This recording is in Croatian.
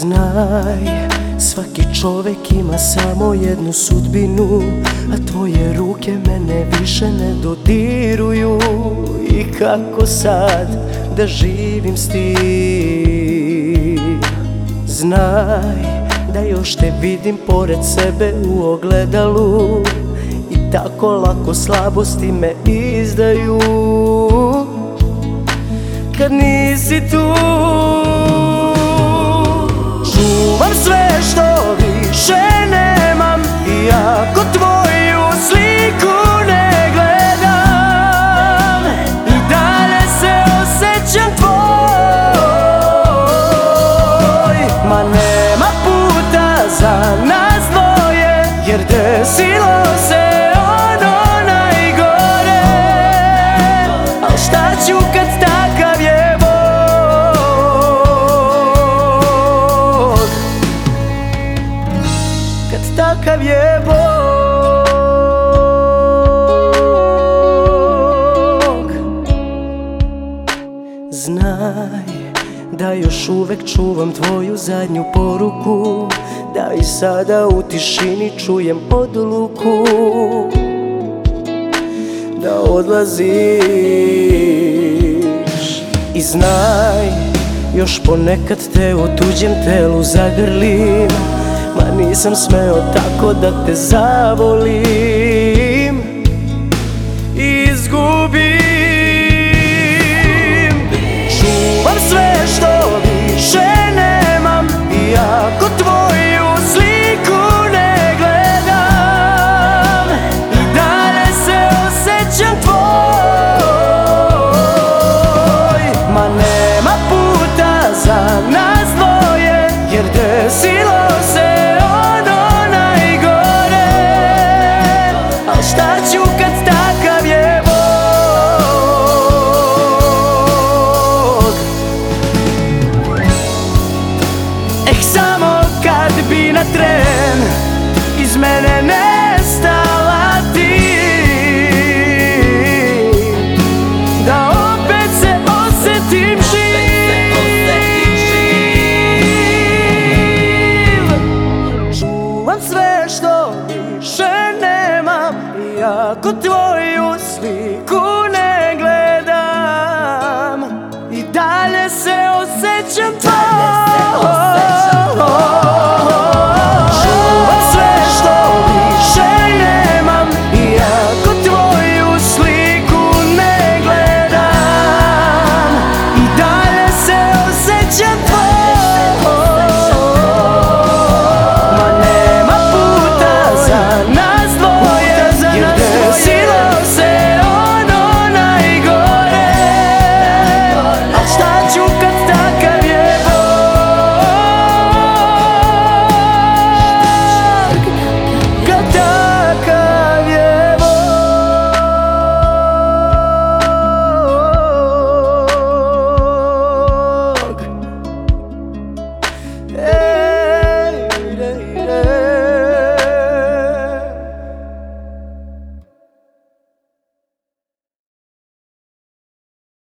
Znaj, svaki čovek ima samo jednu sudbinu, a tvoje ruke mene više ne dodiruju. I kako sad da živim s tim? Znaj da još te vidim pored sebe u ogledalu i tako lako slabosti me izdaju kad nisi tu. Čuvam sve što više nemam, iako tvoju sliku ne gledam, i dalje se osjećam tvoj. Ma nema puta za nas dvoje, jer desilo se ono najgore. Al šta ću kad takav je Bog, kad takav je Bog. Znaj da još uvek čuvam tvoju zadnju poruku, da i sada u tišini čujem odluku da odlaziš. I znaj, još ponekad te u tuđem telu zagrlim, ma nisam smeo tako da te zavolim i izgubim. Čuvam sve što više nemam, iako tvoju sliku ne gledam, i dalje se osjećam tvoj. Ma nema puta za nas dvoje, jer desilo se ono najgore. Al šta ću kad takav je Bog, samo kad bi na tren iz mene nestala ti, da opet se osjetim živ. Čuvam sve što više nemam, iako tvoju sliku ne gledam, i dalje se osjećam tvoj.